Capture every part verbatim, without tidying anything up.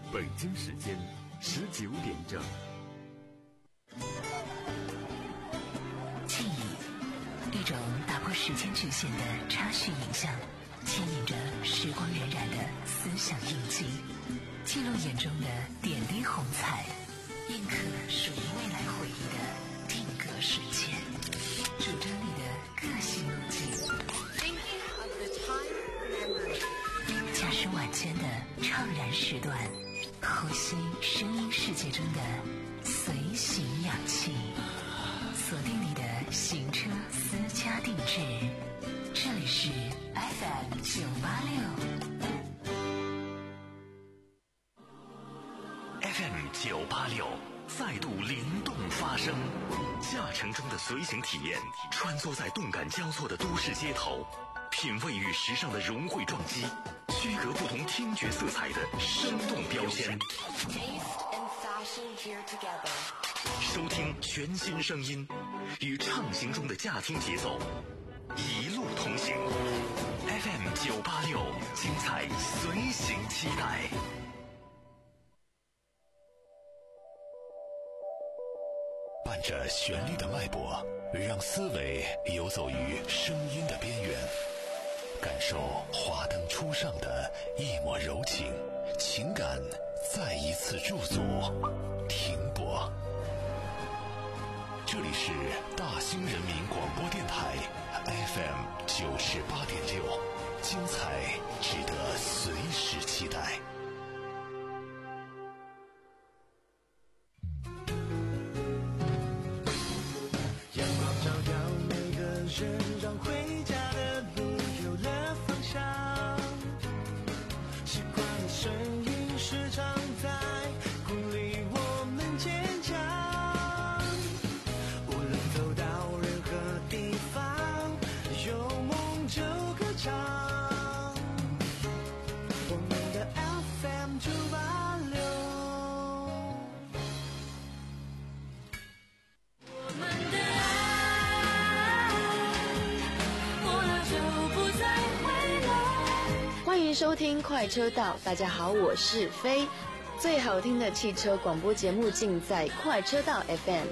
北京时间十九点整。 记忆，一种打破时间局限的插叙影像，牵引着时光荏苒的思想印记，记录眼中的点滴红彩，印刻属于未来回忆的定格瞬间，主张你的个性路径。驾驶晚间的怅然时段，呼吸声音世界中的随行氧气，锁定你的行车私家定制，这里是 F M 九八六 F M 九八六再度灵动发声，驾乘中的随行体验，穿梭在动感交错的都市街头，品味与时尚的融汇撞击，区隔不同听觉色彩的生动标签，收听全新声音，与畅行中的驾听节奏一路同行。 F M 九八六精彩随行期待。伴着旋律的脉搏，让思维游走于声音的边缘，感受华灯初上的一抹柔情，情感再一次驻足停泊。这里是大兴人民广播电台 F M 九十八点六，精彩值得随时期待。 阳光照耀每个人，让回家的路有了方向。习惯的声音时常在鼓励我们坚强。无论走到任何地方，有梦就歌唱。我们的 F M 九八六。 欢迎收听快车道，大家好，我是飞。最好听的汽车广播节目尽在快车道 F M。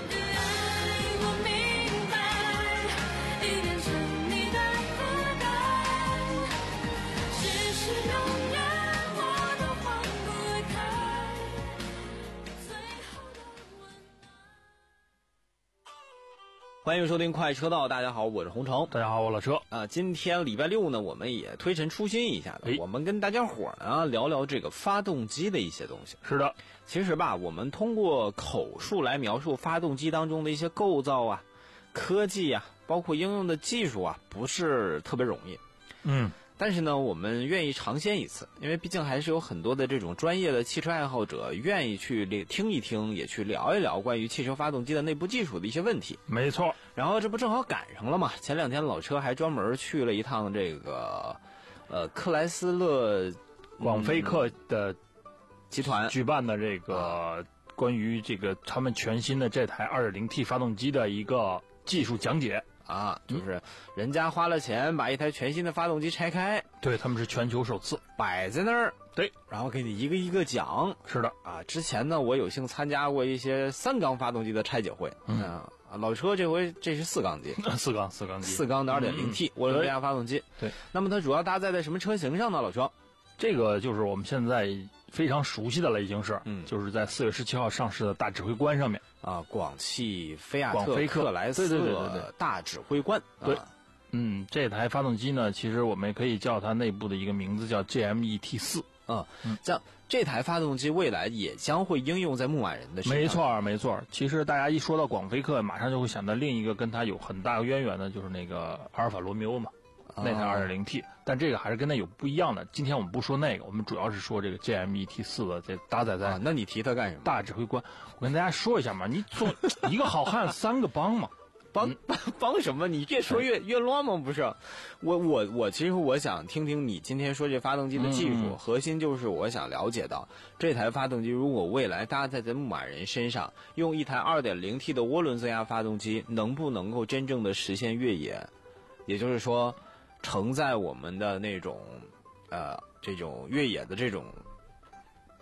欢迎收听快车道，大家好，我是洪城。 大家好，我老车。 啊，今天礼拜六呢，我们也推陈出新一下的，我们跟大家伙呢聊聊这个发动机的一些东西。 是的， 其实吧，我们通过口述来描述发动机当中的一些构造啊、科技啊，包括应用的技术啊，不是特别容易。 嗯。 但是呢，我们愿意尝鲜一次，因为毕竟还是有很多的这种专业的汽车爱好者愿意去听一听，也去聊一聊关于汽车发动机的内部技术的一些问题。 没错。 然后这不正好赶上了嘛？前两天老车还专门去了一趟这个呃克莱斯勒广菲克的集团举办的这个关于这个他们全新的这台 二点零 T 发动机的一个技术讲解。 啊，就是人家花了钱把一台全新的发动机拆开， 对，他们是全球首次摆在那儿， 对， 然后给你一个一个讲。 是的啊，之前呢，我有幸参加过一些三缸发动机的拆解会，嗯，啊，老车这回这是四缸机， 四缸四缸机， 四缸的 二点零 T 涡轮增压发动机， 对。 那么它主要搭载在什么车型上呢？老车， 这个就是我们现在非常熟悉的了，已经是， 嗯， 就是在四月十七号上市的大指挥官上面啊，广汽菲亚特广菲克莱斯勒大指挥官， 对，嗯，这台发动机呢，其实我们也可以叫它内部的一个名字叫 G M E T 四。 啊，像这台发动机未来也将会应用在牧马人的身上。 没错，没错。其实大家一说到广菲克，马上就会想到另一个跟它有很大渊源的，就是那个阿尔法罗密欧嘛。那台 二点零 T， 但这个还是跟它有不一样的。今天我们不说那个，我们主要是说这个 G M E T 四 的这搭载在、 啊。那你提它干什么？ 大指挥官，我跟大家说一下嘛，你做一个好汉三个帮嘛， 帮帮什么？你越说越越乱吗？不是，我我我其实我想听听你今天说这发动机的技术， 嗯、 核心就是我想了解到这台发动机如果未来搭载在牧马人身上，用一台 二点零 T 的涡轮增压发动机，能不能够真正的实现越野？也就是说。承载我们的那种，呃，这种越野的这种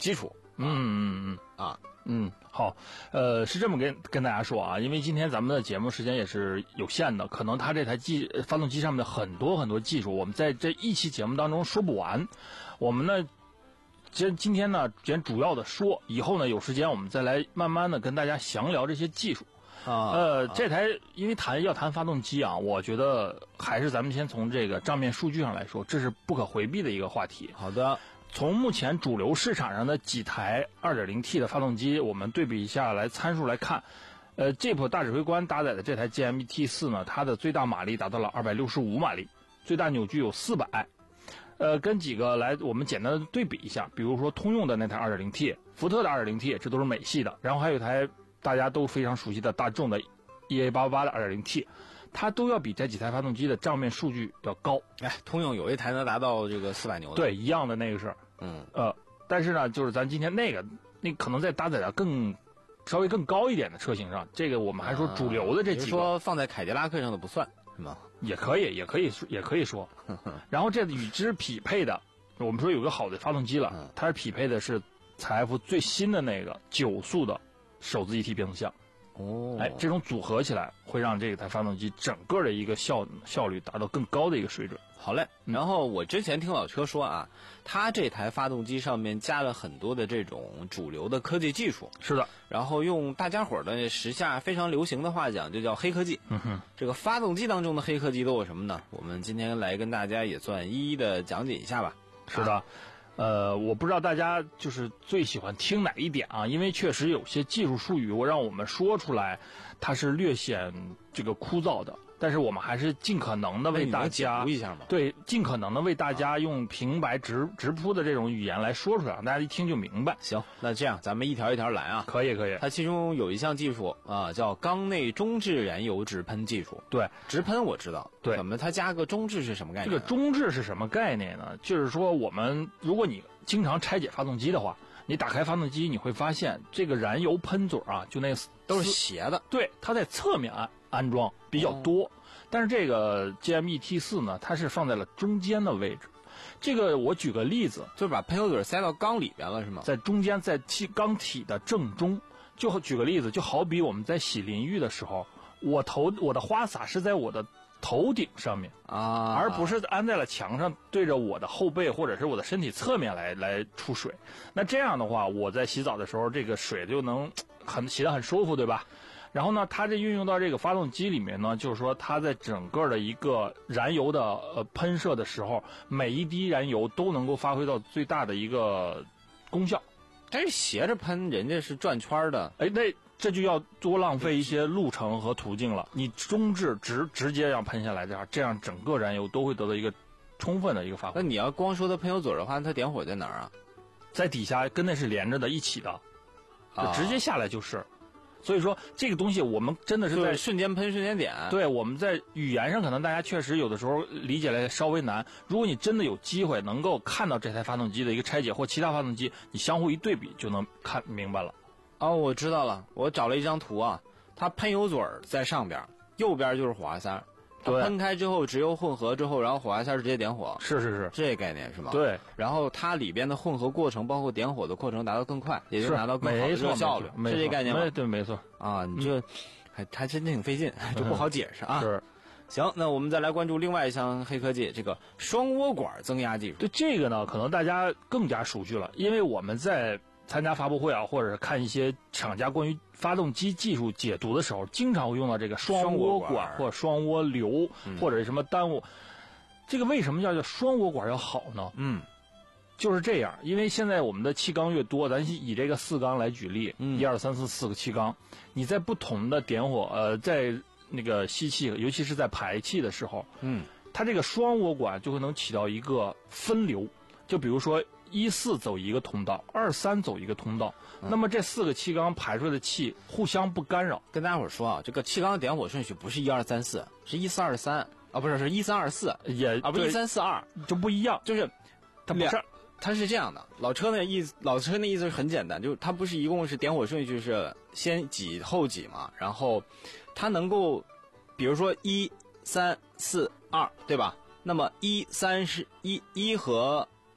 基础。 嗯嗯嗯啊。 嗯，好，呃，是这么跟跟大家说啊，因为今天咱们的节目时间也是有限的，可能它这台机发动机上面的很多很多技术，我们在这一期节目当中说不完。我们呢，今今天呢，先主要的说，以后呢有时间我们再来慢慢的跟大家详聊这些技术。 啊， 呃，这台因为谈要谈发动机啊，我觉得还是咱们先从这个账面数据上来说，这是不可回避的一个话题。 好的。 从目前主流市场上的几台 二点零 T 的发动机，我们对比一下来参数来看，呃 ，Jeep 大指挥官搭载的这台 G M E T 四 呢，它的最大马力达到了二百六十五马力，最大扭矩有四百。呃，跟几个来我们简单的对比一下，比如说通用的那台 二点零 T， 福特的 二点零 T， 这都是美系的，然后还有一台大家都非常熟悉的大众的 E A 八八八的 二点零 T， 它都要比这几台发动机的账面数据要高。 哎，通用有一台能达到这个四百牛的。 对，一样的那个是。 嗯， 呃，但是呢，就是咱今天那个，那可能在搭载的更稍微更高一点的车型上，这个我们还说主流的这几个， 啊、说放在凯迪拉克上的不算是吗？ 也可以，也可以，也可以说。然后这与之匹配的，我们说有个好的发动机了， 嗯、 它是匹配的是采 F 最新的那个九速的手自一体变速箱。 哦， 哎，这种组合起来会让这台发动机整个的一个效效率达到更高的一个水准。 好嘞，然后我之前听老车说啊，它这台发动机上面加了很多的这种主流的科技技术。 是的， 然后用大家伙儿的时下非常流行的话讲，就叫黑科技。 嗯哼， 这个发动机当中的黑科技都有什么呢？我们今天来跟大家也算一一的讲解一下吧。 是的。啊呃，我不知道大家就是最喜欢听哪一点啊？因为确实有些技术术语，我让我们说出来，它是略显这个枯燥的。但是我们还是尽可能的为大家一下嘛， 对，尽可能的为大家用平白直直铺的这种语言来说出来，让大家一听就明白。 行，那这样咱们一条一条来啊。 可以，可以。 它其中有一项技术啊，叫缸内中置燃油直喷技术。 对， 直喷我知道。 对， 怎么它加个中置是什么概念？ 这个中置是什么概念呢？就是说，我们如果你经常拆解发动机的话，你打开发动机，你会发现这个燃油喷嘴啊，就那都是斜的。 对，它在侧面安安装比较多。哦，但是这个 G M E T 四 呢，它是放在了中间的位置。这个我举个例子， 就是把喷油嘴塞到缸里边了，是吗？ 在中间，在气缸体的正中。就举个例子，就好比我们在洗淋浴的时候，我头我的花洒是在我的头顶上面啊， 而不是安在了墙上，对着我的后背或者是我的身体侧面来来出水。那这样的话，我在洗澡的时候，这个水就能很洗得很舒服，对吧？然后呢，它这运用到这个发动机里面呢，就是说它在整个的一个燃油的呃喷射的时候，每一滴燃油都能够发挥到最大的一个功效。 但是斜着喷，人家是转圈的， 哎，那这就要多浪费一些路程和途径了。你中置直直接让喷下来，这样这样整个燃油都会得到一个充分的一个发挥。 那你要光说它喷油嘴的话，它点火在哪儿啊？ 在底下跟那是连着的，一起的，就直接下来就是。啊，所以说这个东西我们真的是在瞬间喷瞬间点。 对，我们在语言上可能大家确实有的时候理解来稍微难。如果你真的有机会能够看到这台发动机的一个拆解或其他发动机，你相互一对比就能看明白了。 哦，我知道了，我找了一张图啊，它喷油嘴在上边，右边就是火花塞。它喷开之后，直油混合之后，然后火花塞直接点火。 是是是， 这概念是吗？ 对。 然后它里边的混合过程，包括点火的过程，达到更快，也就拿到更好的热效率，是这概念吗？ 对，没错。 啊，你这、嗯、还还真挺费劲，这不好解释啊。 嗯、是。 行，那我们再来关注另外一项黑科技，这个双涡管增压技术。 对这个呢，可能大家更加熟悉了，因为我们在参加发布会啊，或者是看一些厂家关于发动机技术解读的时候，经常会用到这个双涡管或双涡流、嗯、或者什么耽误。这个为什么叫叫双涡管要好呢？ 嗯， 就是这样，因为现在我们的气缸越多，咱以这个四缸来举例， 嗯， 一二三四四个气缸，你在不同的点火，呃，在那个吸气，尤其是在排气的时候， 嗯， 它这个双涡管就会能起到一个分流，就比如说。一四走一个通道，二三走一个通道，嗯、那么这四个气缸排出来的气互相不干扰。 跟大家伙说啊，这个气缸点火顺序不是一二三四，是一四二三啊，不是是一三二四， 也啊不一三四二就不一样， 就是它不是， 它是这样的。老车的意思，老车的意思是很简单，就是它不是一共是点火顺序是先几后几嘛，然后它能够，比如说一三四二，对吧？那么一三是一一和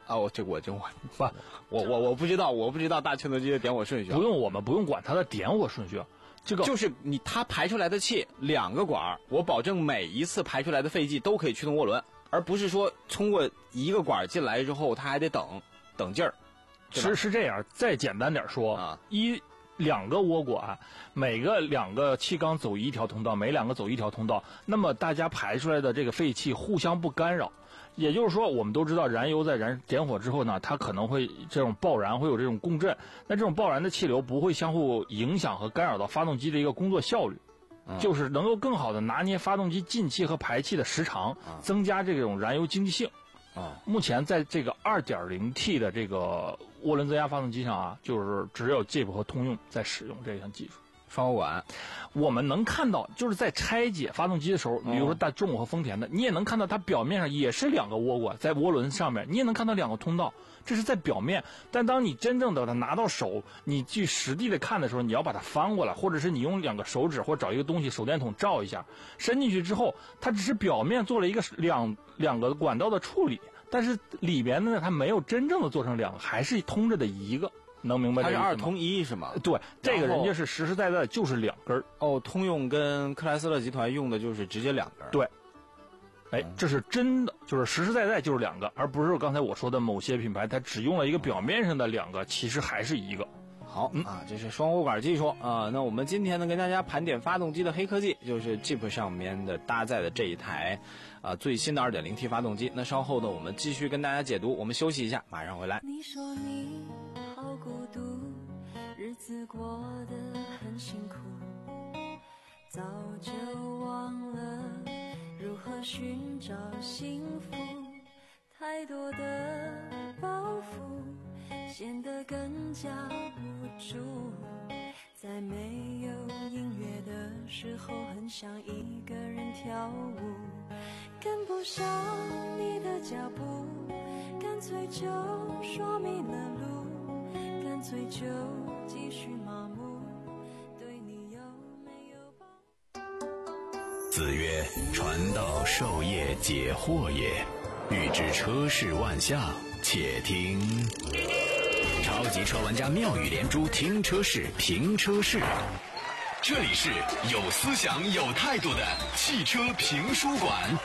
啊，我这个我真我不， 我我我不知道，我不知道大切诺基的点火顺序、啊。 不用，我们不用管它的点火顺序，这个就是你它排出来的气两个管，我保证每一次排出来的废气都可以驱动涡轮，而不是说通过一个管进来之后，它还得等等劲儿。 是是这样，再简单点说啊， 一。两个涡管，每个两个气缸走一条通道，每两个走一条通道，那么大家排出来的这个废气互相不干扰。也就是说，我们都知道燃油在燃点火之后呢，它可能会这种爆燃，会有这种共振。那这种爆燃的气流不会相互影响和干扰到发动机的一个工作效率，嗯、就是能够更好的拿捏发动机进气和排气的时长，嗯、增加这种燃油经济性。 啊， 目前在这个 二点零 T 的这个涡轮增压发动机上啊，就是只有 Jeep 和通用在使用这项技术。 双涡管， 我们能看到，就是在拆解发动机的时候， 嗯、 比如说大众和丰田的，你也能看到它表面上也是两个涡管在涡轮上面，你也能看到两个通道，这是在表面。但当你真正的它拿到手，你去实地的看的时候，你要把它翻过来，或者是你用两个手指或者找一个东西手电筒照一下，伸进去之后，它只是表面做了一个两两个管道的处理。但是里边呢，它没有真正的做成两个，还是通着的一个，能明白这个意思吗？ 它是二通一是吗？ 对，这个人家是实实在在的就是两根。 哦，通用跟克莱斯勒集团用的就是直接两根。 对，哎，这是真的，就是实实在在就是两个，而不是刚才我说的某些品牌它只用了一个表面上的两个，其实还是一个。 好、嗯、啊，这是双涡管技术啊。那我们今天呢，跟大家盘点发动机的黑科技，就是 Jeep 上面的搭载的这一台啊最新的 二点零 T 发动机。那稍后呢，我们继续跟大家解读。我们休息一下，马上回来。 你说你好孤独，日子过得很辛苦，早就忘了如何寻找幸福，太多的包袱显得更加无助，在没有音乐的时候很想一个人跳舞，跟不上你的脚步，干脆就说迷了路，干脆就继续麻木，对你有没有帮？ 子曰：传道授业解惑也，欲知车世万象，且听超级车玩家妙语连珠，听车世评车世。这里是有思想有态度的汽车评书馆。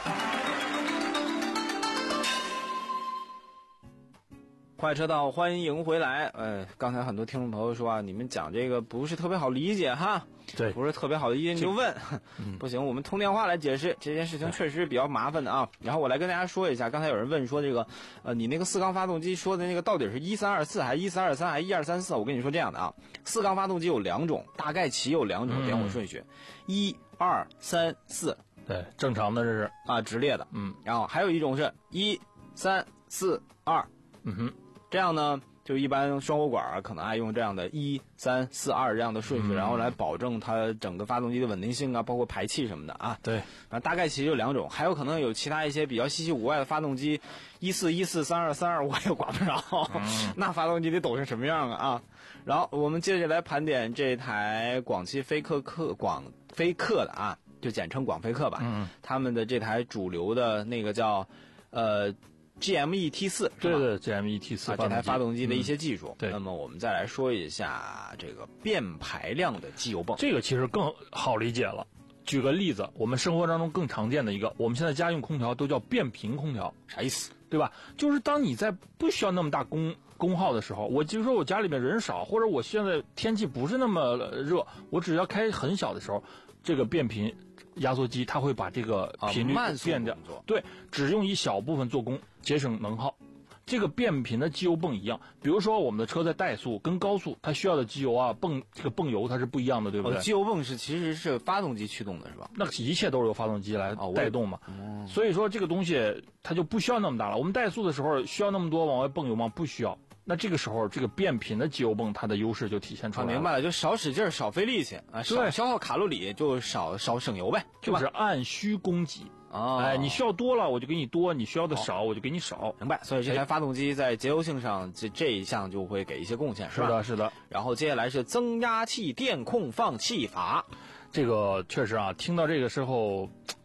快车道，欢迎回来。呃，刚才很多听众朋友说啊，你们讲这个不是特别好理解哈， 对， 不是特别好理解你就问， 嗯、 不行，我们通电话来解释这件事情，确实比较麻烦的啊。然后我来跟大家说一下，刚才有人问说这个，呃，你那个四缸发动机说的那个到底是一三二四还是一三二三还是一二三四？我跟你说这样的啊，四缸发动机有两种，大概其有两种点火顺序，一二三四， 对，正常的这是啊直列的， 嗯， 然后还有一种是一三四二， 嗯哼。 这样呢，就一般双涡管可能爱用这样的一三四二这样的顺序、嗯，然后来保证它整个发动机的稳定性啊，包括排气什么的啊。 对， 反正大概其实有两种，还有可能有其他一些比较稀奇古怪的发动机，一四一四三二三二我也管不着，嗯、那发动机得抖成什么样啊啊！然后我们接着来盘点这台广汽菲克克广菲克的啊，就简称广菲克吧。嗯，他们的这台主流的那个叫呃。G M E T 四， 对对 ，G M E T 四、 啊、这台发动机的一些技术、嗯。 对， 那么我们再来说一下这个变排量的机油泵。 这个其实更好理解了。举个例子，我们生活当中更常见的一个，我们现在家用空调都叫变频空调， 啥意思？ 对吧？就是当你在不需要那么大功功耗的时候，我就说我家里面人少，或者我现在天气不是那么热，我只要开很小的时候，这个变频压缩机它会把这个频率变掉、 啊， 对，只用一小部分做功，节省能耗。这个变频的机油泵一样，比如说我们的车在怠速跟高速，它需要的机油啊泵这个泵油它是不一样的，对不对？ 哦、机油泵是其实是发动机驱动的是吧？ 那一切都是由发动机来带动嘛、哦。所以说这个东西它就不需要那么大了。我们怠速的时候需要那么多往外泵油吗？不需要。那这个时候，这个变频的机油泵它的优势就体现出来了。 啊、明白了，就少使劲儿，少费力气啊，少消耗卡路里，就少少省油呗， 就是按需供给。 哦， 哎，你需要多了我就给你多，你需要的少我就给你少， 明白？所以这台发动机在节油性上这这一项就会给一些贡献，是吧？ 是的，是的。 然后接下来是增压器电控放气法， 这个确实啊，听到这个时候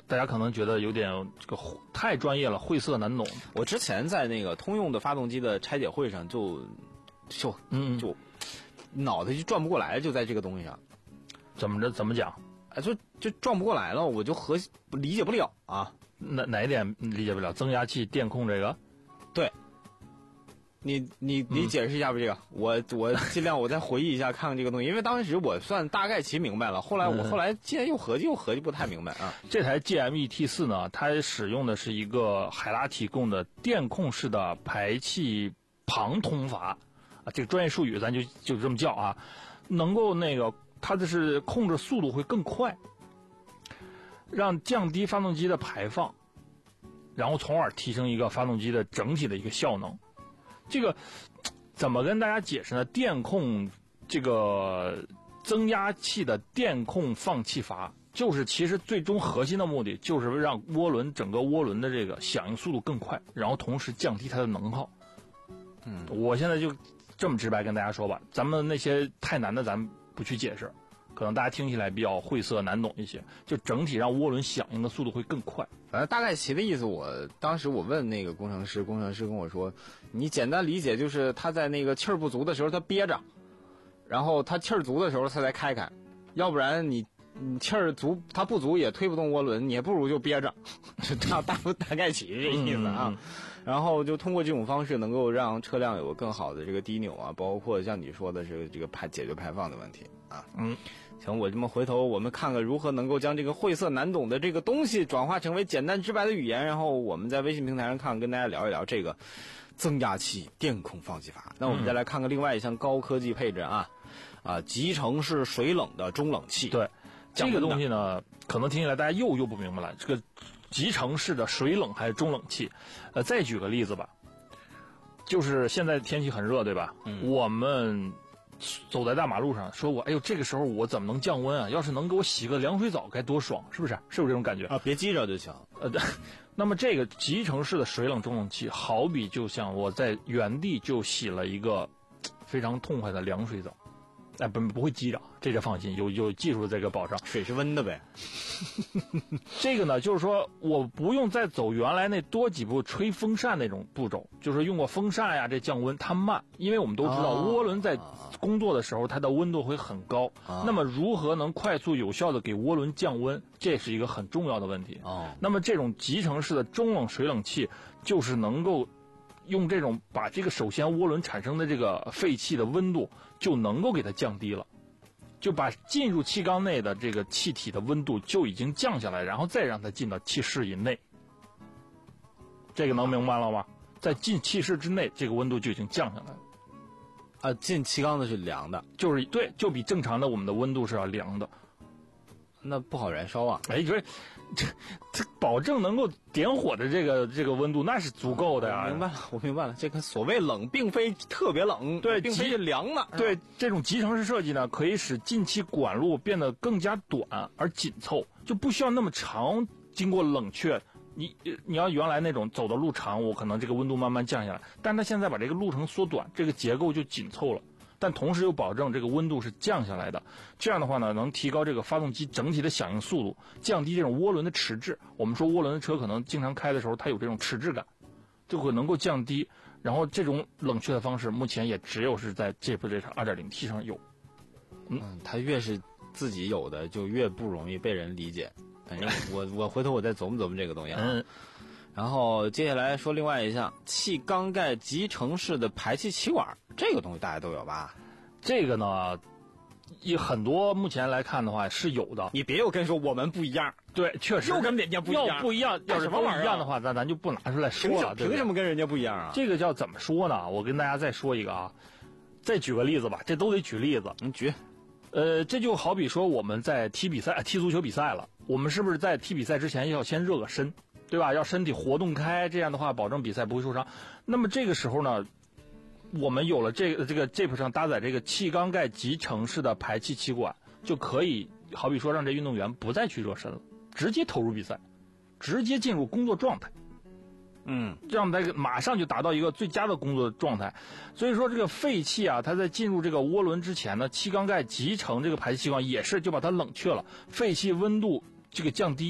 大家可能觉得有点这个太专业了，晦涩难懂。 我之前在那个通用的发动机的拆解会上就就嗯就脑袋就转不过来，就在这个东西上。 怎么着？怎么讲？ 哎，就就转不过来了，我就核理解不了啊。 哪哪一点理解不了？增压器电控这个？ 对。你你你解释一下吧，这个、嗯、我我尽量我再回忆一下看看这个东西，因为当时我算大概其明白了，后来我后来既然又合计又合计不太明白啊。 这台 G M E T 四 呢，它使用的是一个海拉提供的电控式的排气旁通阀啊，这个专业术语咱就就这么叫啊，能够那个它的是控制速度会更快，让降低发动机的排放，然后从而提升一个发动机的整体的一个效能。这个怎么跟大家解释呢？电控这个增压器的电控放气阀，就是其实最终核心的目的就是让涡轮整个涡轮的这个响应速度更快，然后同时降低它的能耗。嗯，我现在就这么直白跟大家说吧，咱们那些太难的咱们不去解释，可能大家听起来比较晦涩难懂一些，就整体让涡轮响应的速度会更快。 反正大概其的意思，我当时我问那个工程师，工程师跟我说，你简单理解就是他在那个气儿不足的时候他憋着，然后他气儿足的时候他再开开，要不然你你气儿足他不足也推不动涡轮，你也不如就憋着，大大大概其这意思啊。嗯、然后就通过这种方式能够让车辆有更好的这个低扭啊，包括像你说的是这个排解决排放的问题啊。嗯。行，我这么回头我们看看如何能够将这个晦涩难懂的这个东西转化成为简单直白的语言，然后我们在微信平台上看，跟大家聊一聊这个增压器电控放气阀。那我们再来看看另外一项高科技配置啊，啊，集成式水冷的中冷器。 对，这个东西呢，可能听起来大家又又不明白了，这个集成式的水冷还是中冷器？呃，再举个例子吧，就是现在天气很热，对吧？嗯，我们走在大马路上，说我哎呦，这个时候我怎么能降温啊？要是能给我洗个凉水澡该多爽，是不是？是不是这种感觉啊？别激着就行。 呃，那么这个集成式的水冷中冷器，好比就像我在原地就洗了一个非常痛快的凉水澡，哎，不不会激着，这个放心，有有技术的这个保障， 水是温的呗。 这个呢，就是说我不用再走原来那多几步吹风扇那种步骤，就是用过风扇呀，这降温它慢，因为我们都知道、哦、涡轮在工作的时候它的温度会很高、哦、那么如何能快速有效的给涡轮降温，这是一个很重要的问题、哦、那么这种集成式的中冷水冷器就是能够用这种把这个首先涡轮产生的这个废气的温度就能够给它降低了，就把进入气缸内的这个气体的温度就已经降下来，然后再让它进到气室以内。这个能明白了吗？在进气室之内，这个温度就已经降下来了。 啊，进气缸的是凉的， 就是对，就比正常的我们的温度是要凉的。 那不好燃烧啊！ 哎，这这这保证能够点火的这个这个温度，那是足够的呀。 我明白了，我明白了。这个所谓冷，并非特别冷， 对， 并非是凉的。 对，这种集成式设计呢，可以使进气管路变得更加短而紧凑，就不需要那么长，经过冷却。你你要原来那种走的路长，我可能这个温度慢慢降下来，但是它现在把这个路程缩短，这个结构就紧凑了。但同时又保证这个温度是降下来的，这样的话呢，能提高这个发动机整体的响应速度，降低这种涡轮的迟滞。我们说涡轮的车可能经常开的时候，它有这种迟滞感，就会能够降低。然后这种冷却的方式，目前也只有是在这部这场 二点零 T 上有。 嗯，嗯它越是自己有的，就越不容易被人理解。反正我我回头我再琢磨琢磨这个东西啊。嗯。然后接下来说另外一项气缸盖集成式的排气气管，这个东西大家都有吧？ 这个呢，以很多目前来看的话是有的。 你别又跟说我们不一样， 对，确实又跟人家不一样， 要不一样，要是都一样的话，咱咱就不拿出来说了。 凭什么跟人家不一样啊？ 这个叫怎么说呢？我跟大家再说一个啊，再举个例子吧，这都得举例子。 你举。 呃，这就好比说我们在踢比赛、踢足球比赛了，我们是不是在踢比赛之前要先热个身？对吧？要身体活动开，这样的话保证比赛不会受伤。那么这个时候呢，我们有了这个这个 Jeep 上搭载这个气缸盖集成式的排气气管，就可以好比说让这运动员不再去热身了，直接投入比赛，直接进入工作状态。嗯，让他马上就达到一个最佳的工作状态。所以说这个废气啊，它在进入这个涡轮之前呢，气缸盖集成这个排气气管也是就把它冷却了，废气温度这个降低。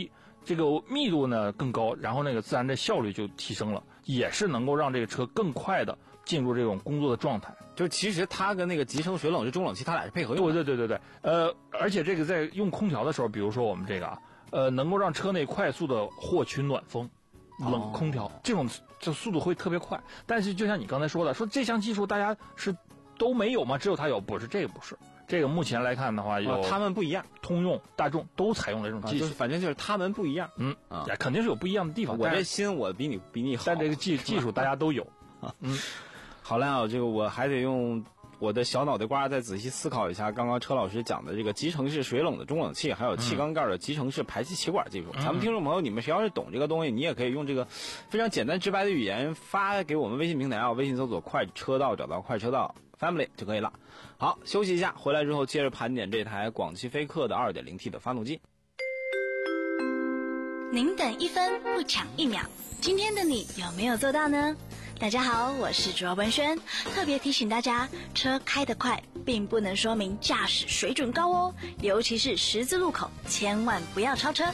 这个密度呢更高，然后那个自然的效率就提升了，也是能够让这个车更快的进入这种工作的状态。 就其实它跟那个集成水冷这中冷器，它俩是配合用的。 对对对对对，呃，而且这个在用空调的时候，比如说我们这个啊，呃，能够让车内快速的获取暖风，冷空调，哦、这种这速度会特别快。但是就像你刚才说的，说这项技术大家是都没有吗？只有它有？不是，这个不是。这个目前来看的话，有、 啊、他们不一样， 通用、大众都采用的这种技术， 啊就是、反正就是他们不一样。 嗯啊，肯定是有不一样的地方。 我这心我比你比你好， 但这个技技术大家都有。 啊，嗯，好了啊，这个我还得用我的小脑袋瓜再仔细思考一下刚刚车老师讲的这个集成式水冷的中冷器，还有气缸盖的集成式排气气管技术。嗯、咱们听众朋友，你们谁要是懂这个东西，你也可以用这个非常简单直白的语言发给我们微信平台啊，微信搜索快车道，找到快车道 family 就可以了。好，休息一下，回来之后接着盘点这台广汽菲克的 二点零 T 的发动机。 您等一分不抢一秒，今天的你有没有做到呢？大家好，我是主要文轩，特别提醒大家，车开得快并不能说明驾驶水准高哦，尤其是十字路口，千万不要超车。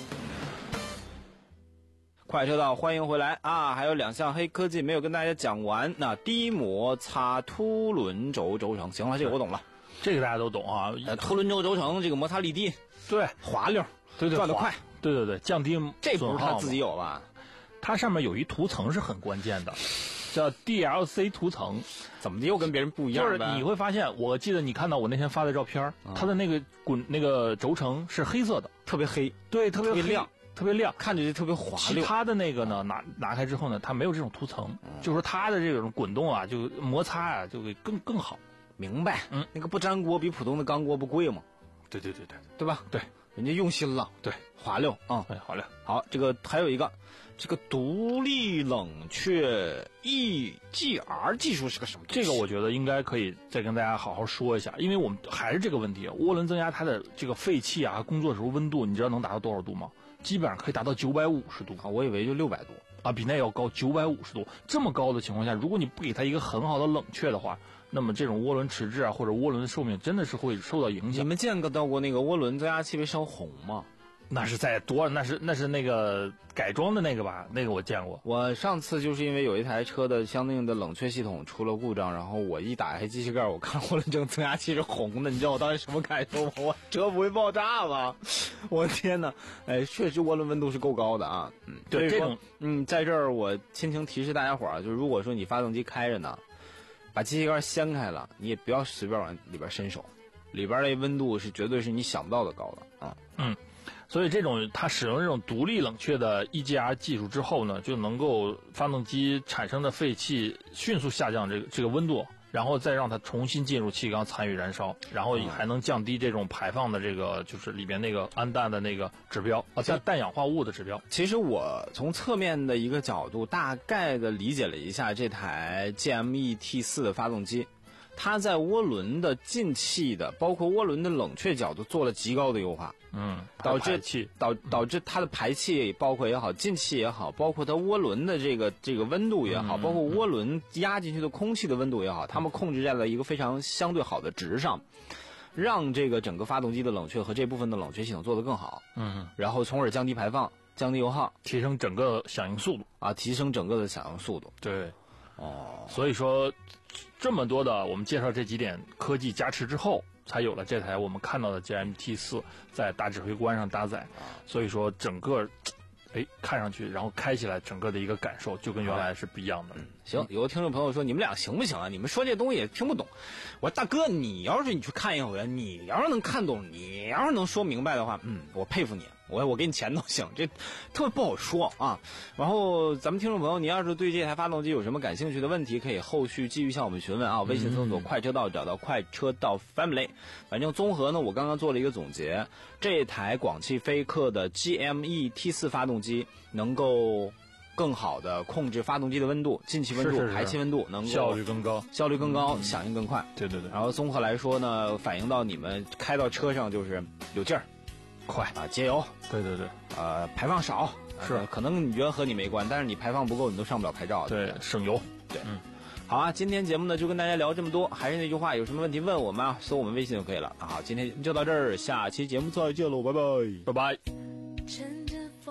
快车道，欢迎回来啊！还有两项黑科技没有跟大家讲完，那低摩擦凸轮轴轴承，行了，这个我懂了， 这个大家都懂啊。 呃，凸轮轴轴承这个摩擦力低， 对， 滑溜， 对对， 转得快， 对对对，降低这不是他自己有吧？ 它上面有一涂层是很关键的，叫 D L C 涂层。 怎么又跟别人不一样？ 就是你会发现，我记得你看到我那天发的照片，嗯、它的那个滚那个轴承是黑色的， 特别黑， 对，特别黑亮。 特别亮， 看着就特别滑溜。 其他的那个呢，拿拿开之后呢，它没有这种涂层，嗯、就是说它的这种滚动啊，就摩擦啊，就会更更好。 明白？ 嗯， 那个不粘锅比普通的钢锅不贵吗？ 对对对对， 对吧？ 对， 人家用心了。 对， 滑溜啊， 对，滑溜。 好，这个还有一个，这个独立冷却 E G R 技术是个什么东西？ 这个我觉得应该可以再跟大家好好说一下，因为我们还是这个问题，涡轮增压它的这个废气啊，工作时候温度，你知道能达到多少度吗？基本上可以达到九百五十度啊，我以为就六百度啊，比那要高九百五十度。这么高的情况下，如果你不给它一个很好的冷却的话，那么这种涡轮迟滞啊，或者涡轮的寿命真的是会受到影响。 你们见到过那个涡轮增压器被烧红吗？ 那是在多，那是那是那个改装的那个吧？那个我见过。 我上次就是因为有一台车的相应的冷却系统出了故障，然后我一打开机器盖，我看涡轮增压器是红的，你知道我当时什么感受吗？我车不会爆炸吗？我天哪！哎，确实涡轮温度是够高的啊。嗯， 对这种， 嗯，在这儿我亲情提示大家伙儿，就是如果说你发动机开着呢，把机器盖掀开了，你也不要随便往里边伸手，里边的温度是绝对是你想不到的高的啊。 嗯。所以这种它使用这种独立冷却的 E G R 技术之后呢，就能够发动机产生的废气迅速下降这个这个温度，然后再让它重新进入气缸参与燃烧，然后还能降低这种排放的这个就是里边那个氨氮的那个指标啊，氮氮氧化物的指标。 其实我从侧面的一个角度大概的理解了一下这台 G M E T 四 的发动机。它在涡轮的进气的，包括涡轮的冷却角度做了极高的优化， 嗯， 导致气导导致它的排气，包括也好，进气也好，包括它涡轮的这个这个温度也好， 嗯、 包括涡轮压进去的空气的温度也好，它们控制在了一个非常相对好的值上，让这个整个发动机的冷却和这部分的冷却系统做得更好， 嗯， 然后从而降低排放，降低油耗， 提升整个响应速度啊，提升整个的响应速度， 对， 哦， 所以说。这么多的我们介绍这几点科技加持之后，才有了这台我们看到的 G M E T 四 在大指挥官上搭载。所以说整个，哎，看上去，然后开起来，整个的一个感受就跟原来是不一样的。 嗯、行，有的听众朋友说你们俩行不行啊？你们说这东西也听不懂。我说大哥，你要是你去看一回，你要是能看懂，你要是能说明白的话，嗯，我佩服你。我我给你钱都行，这特别不好说啊。然后咱们听众朋友，你要是对这台发动机有什么感兴趣的问题，可以后续继续向我们询问啊。微信搜索快车道，找到快车道 family。反正综合呢，我刚刚做了一个总结，这台广汽菲克的 G M E T 四 发动机能够更好的控制发动机的温度、进气温度、 是是是排气温度，能够效率更高， 效率更高，嗯、响应更快。 对对对。 然后综合来说呢，反映到你们开到车上就是有劲儿。快啊！节油， 对对对， 呃，排放少是、 呃，可能你觉得和你没关，但是你排放不够，你都上不了牌照。 对，省油。 对， 嗯， 好啊，今天节目呢就跟大家聊这么多，还是那句话，有什么问题问我们啊，搜我们微信就可以了啊。好，今天就到这儿，下期节目再见喽，拜拜， 拜拜。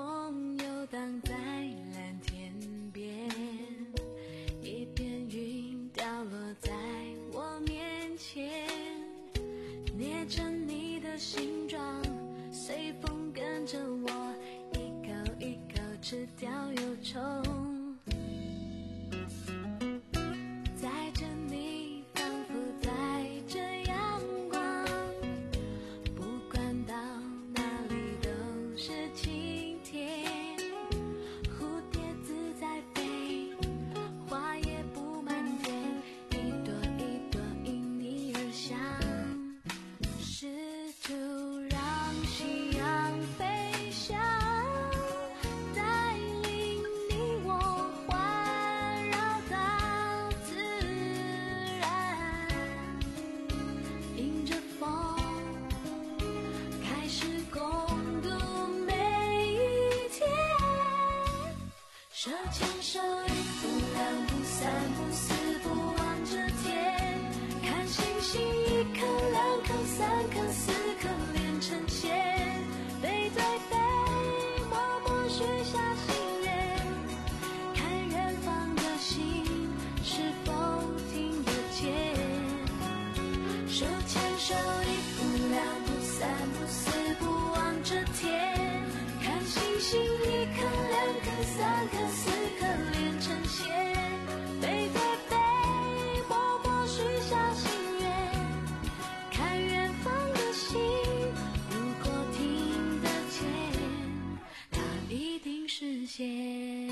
三颗四颗连成线，背对背默默许下心愿，看远方的星，如果听得见，它一定实现。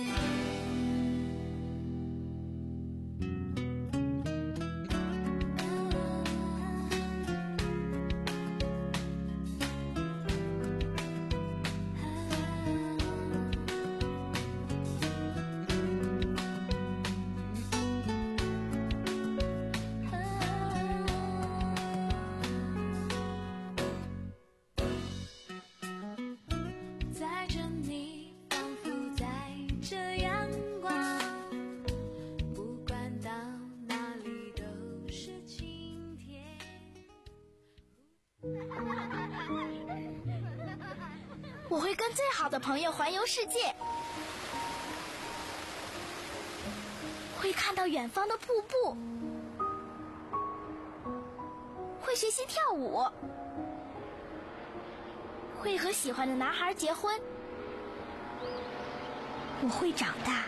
载着你仿佛在这阳光，不管到哪里都是晴天。 我会跟最好的朋友环游世界，会看到远方的瀑布，会学习跳舞，会和喜欢的男孩结婚。我会长大。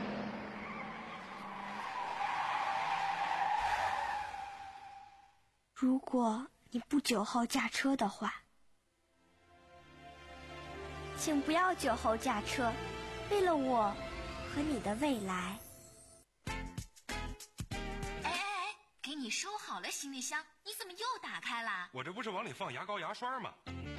如果你不酒后驾车的话，请不要酒后驾车，为了我和你的未来。 哎哎哎，给你收好了行李箱，你怎么又打开了？ 我这不是往里放牙膏牙刷吗？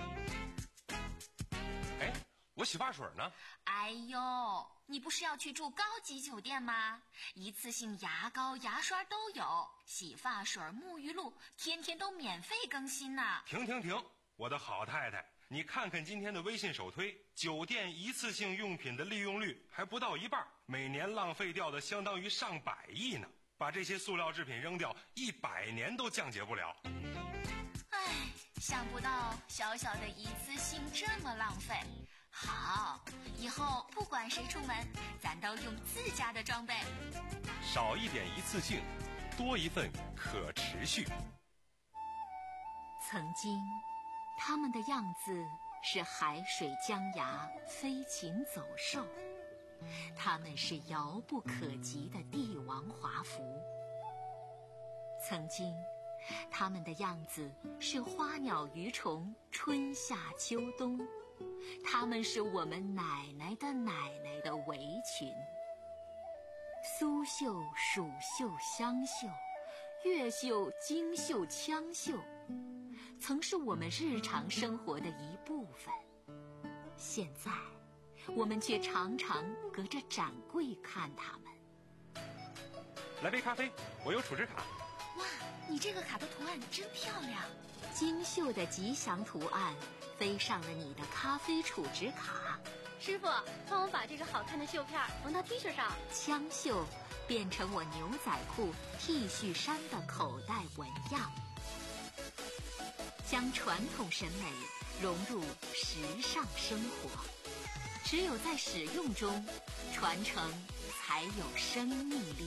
哎，我洗发水呢？ 哎呦，你不是要去住高级酒店吗？一次性牙膏牙刷都有，洗发水沐浴露天天都免费更新呢。 停停停，我的好太太，你看看今天的微信首推，酒店一次性用品的利用率还不到一半，每年浪费掉的相当于上百亿呢。把这些塑料制品扔掉，一百年都降解不了。 唉，想不到小小的一次性这么浪费。好，以后不管谁出门，咱都用自家的装备。 少一点一次性，多一份可持续。 曾经，他们的样子是海水江崖，飞禽走兽。他们是遥不可及的帝王华服。曾经，他们的样子是花鸟鱼虫，春夏秋冬。他们是我们奶奶的奶奶的围裙。苏绣、蜀绣、湘绣，越绣、京绣、羌绣，曾是我们日常生活的一部分。现在，我们却常常隔着展柜看它们。 来杯咖啡，我有储值卡。 哇，你这个卡的图案真漂亮，精绣的吉祥图案飞上了你的咖啡储值卡。 师傅，帮我把这个好看的绣片缝到 T 恤上。 枪绣变成我牛仔裤、T 恤衫的口袋纹样，将传统审美融入时尚生活。只有在使用中，传承才有生命力。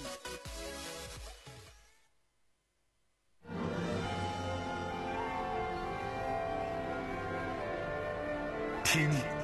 听